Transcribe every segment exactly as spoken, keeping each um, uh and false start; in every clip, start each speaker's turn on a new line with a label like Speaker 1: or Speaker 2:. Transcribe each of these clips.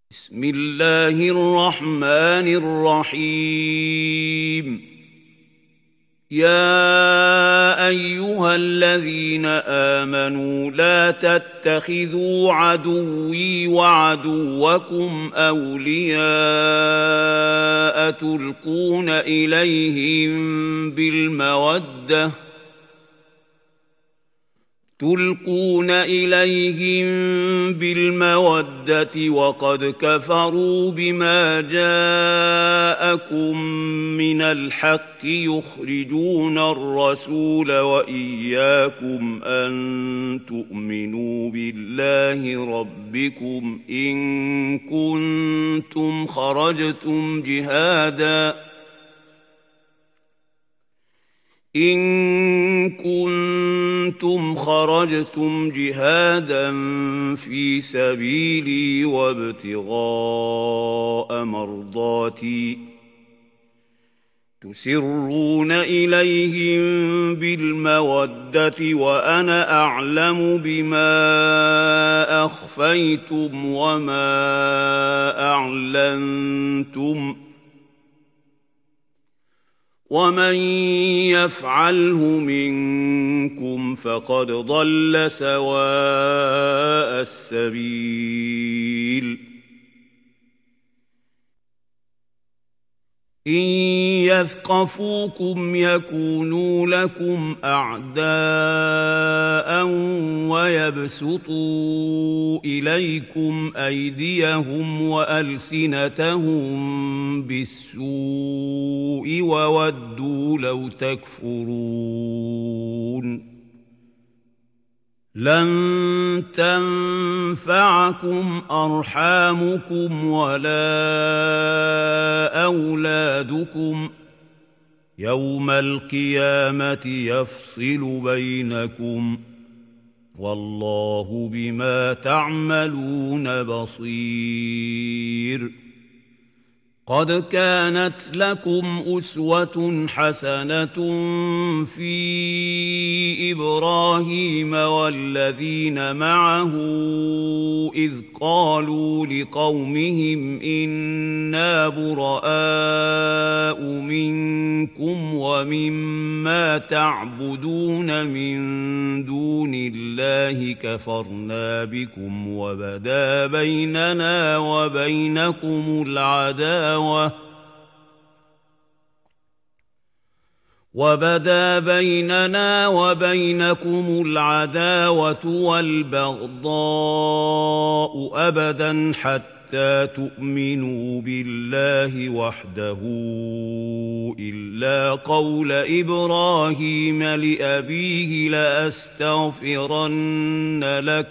Speaker 1: بسم الله الرحمن الرحيم يا أيها الذين آمنوا لا تتخذوا عدوي وعدوكم أولياء تلقون إليهم بالمودة تلقون إليهم بالمودة وقد كفروا بما جاءكم من الحق يخرجون الرسول وإياكم أن تؤمنوا بالله ربكم إن كنتم خرجتم جهاداً إن كنتم خرجتم جهادا في سبيلي وابتغاء مرضاتي تسرون إليهم بالمودة وأنا أعلم بما أخفيتم وما أعلنتم ومن يفعله منكم فقد ضل سواء السبيل إن يثقفوكم يكونوا لكم أعداء ويبسطوا إليكم أيديهم وألسنتهم بالسوء وودوا لو تكفرون لن تنفعكم أرحامكم ولا أولادكم يوم القيامة يفصل بينكم والله بما تعملون بصير قد كانت لكم أسوة حسنة في إبراهيم والذين معه إذ قالوا لقومهم إنا براء منكم ومما تعبدون من دون الله كفرنا بكم وبدا بيننا وبينكم العداوة وبدا بيننا وبينكم العداوة والبغضاء أبدا حتى تؤمنوا بالله وحده إلا قول إبراهيم لأبيه لأستغفرن لك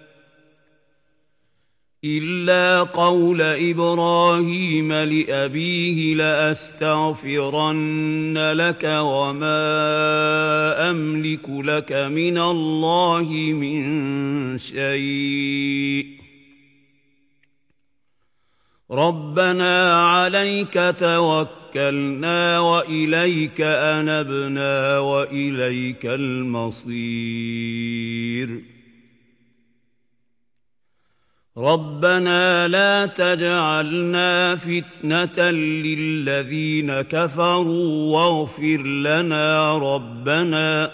Speaker 1: إلا قول إبراهيم لأبيه لأستغفرن لك وما أملك لك من الله من شيء ربنا عليك توكلنا وإليك أنبنا وإليك المصير ربنا لا تجعلنا فتنة للذين كفروا واغفر لنا ربنا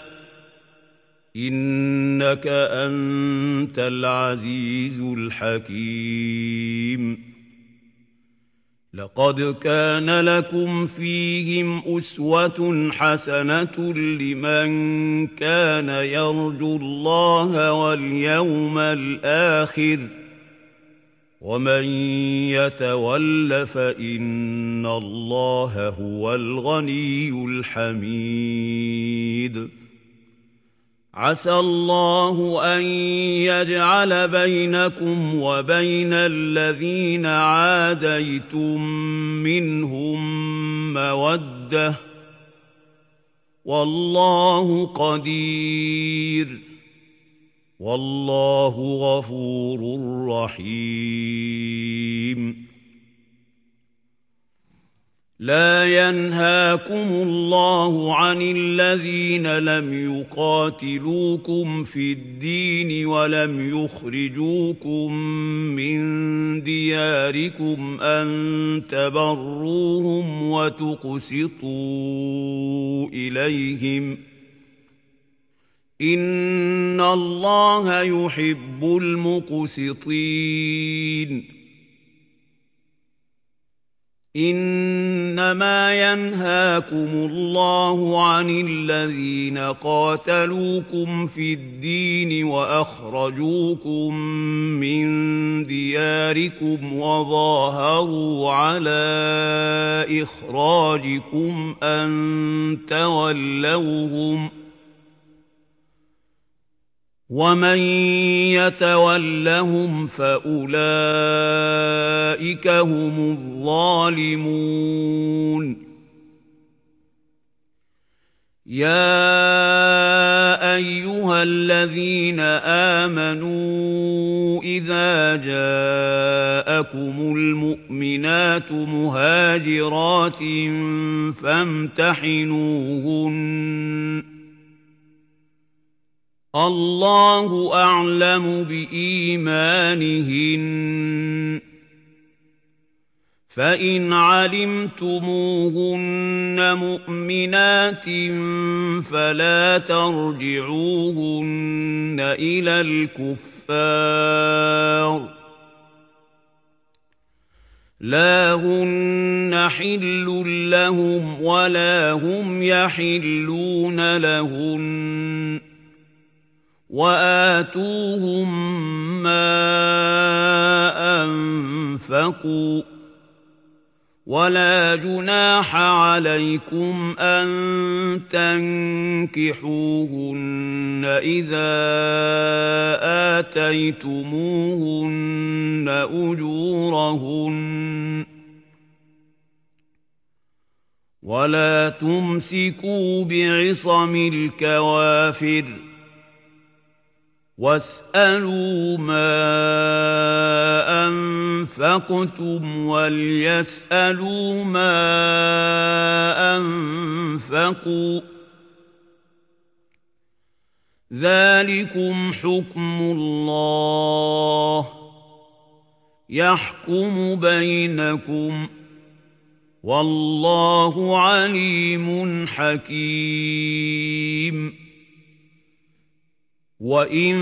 Speaker 1: إنك أنت العزيز الحكيم لقد كان لكم فيهم أسوة حسنة لمن كان يرجو الله واليوم الآخر ومن يتول فإن الله هو الغني الحميد عسى الله أن يجعل بينكم وبين الذين عاديتم منهم مودة والله قدير والله غفور رحيم لا ينهاكم الله عن الذين لم يقاتلوكم في الدين ولم يخرجوكم من دياركم أن تبروهم وتقسطوا إليهم إن الله يحب المقسطين إنما ينهاكم الله عن الذين قاتلوكم في الدين وأخرجوكم من دياركم وظاهروا على إخراجكم أن تولوهم ومن يتولهم فأولئك هم الظالمون يا أيها الذين آمنوا إذا جاءكم المؤمنات مهاجرات فامتحنوهن الله أعلم بإيمانهن فإن علمتموهن مؤمنات فلا ترجعوهن إلى الكفار لا هن حل لهم ولا هم يحلون لهن وآتوهم ما أنفقوا ولا جناح عليكم أن تنكحوهن إذا آتيتموهن أجورهن ولا تمسكوا بعصم الكوافر واسألوا ما أنفقتم وليسألوا ما أنفقوا ذلكم حكم الله يحكم بينكم والله عليم حكيم وإن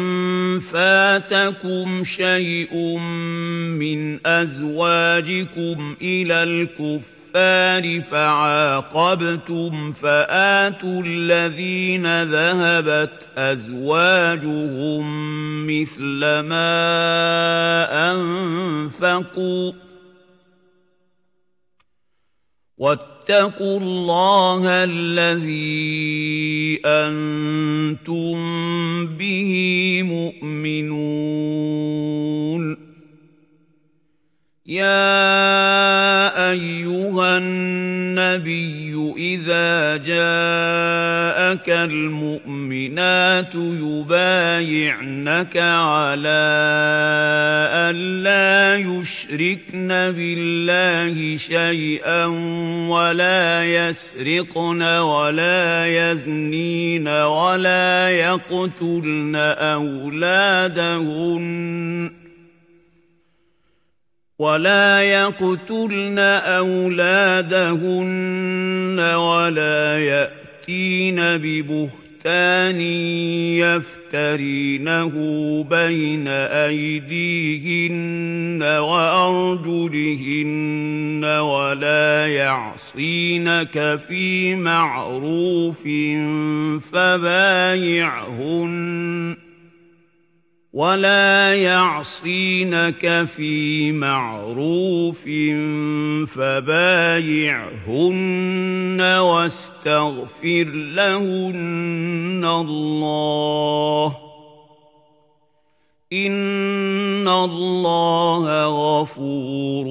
Speaker 1: فاتكم شيء من أزواجكم إلى الكفار فعاقبتم فآتوا الذين ذهبت أزواجهم مثل ما أنفقوا واتقوا الله الذي أنتم به مؤمنون يا أيها النبي إذا جاءك المؤمنات يبايعنك على أن لا يشركن بالله شيئا ولا يسرقن ولا يزنين ولا يقتلن أولادهن ولا يقتلن أولادهن ولا يأتين ببهتان يفترينه بين أيديهن وأرجلهن ولا يعصينك في معروف فبايعهن ولا يعصينك في معروف فبايعهن واستغفر لهن الله إن الله غفور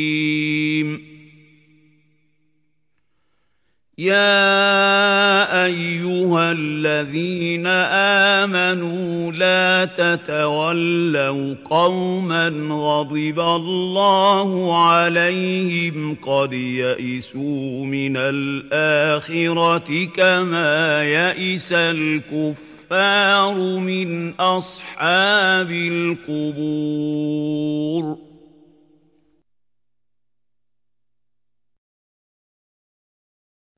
Speaker 1: رحيم يا أيها الذين آمنوا لا تتولوا قوما غضب الله عليهم قد يئسوا من الآخرة كما يئس الكفار من أصحاب القبور.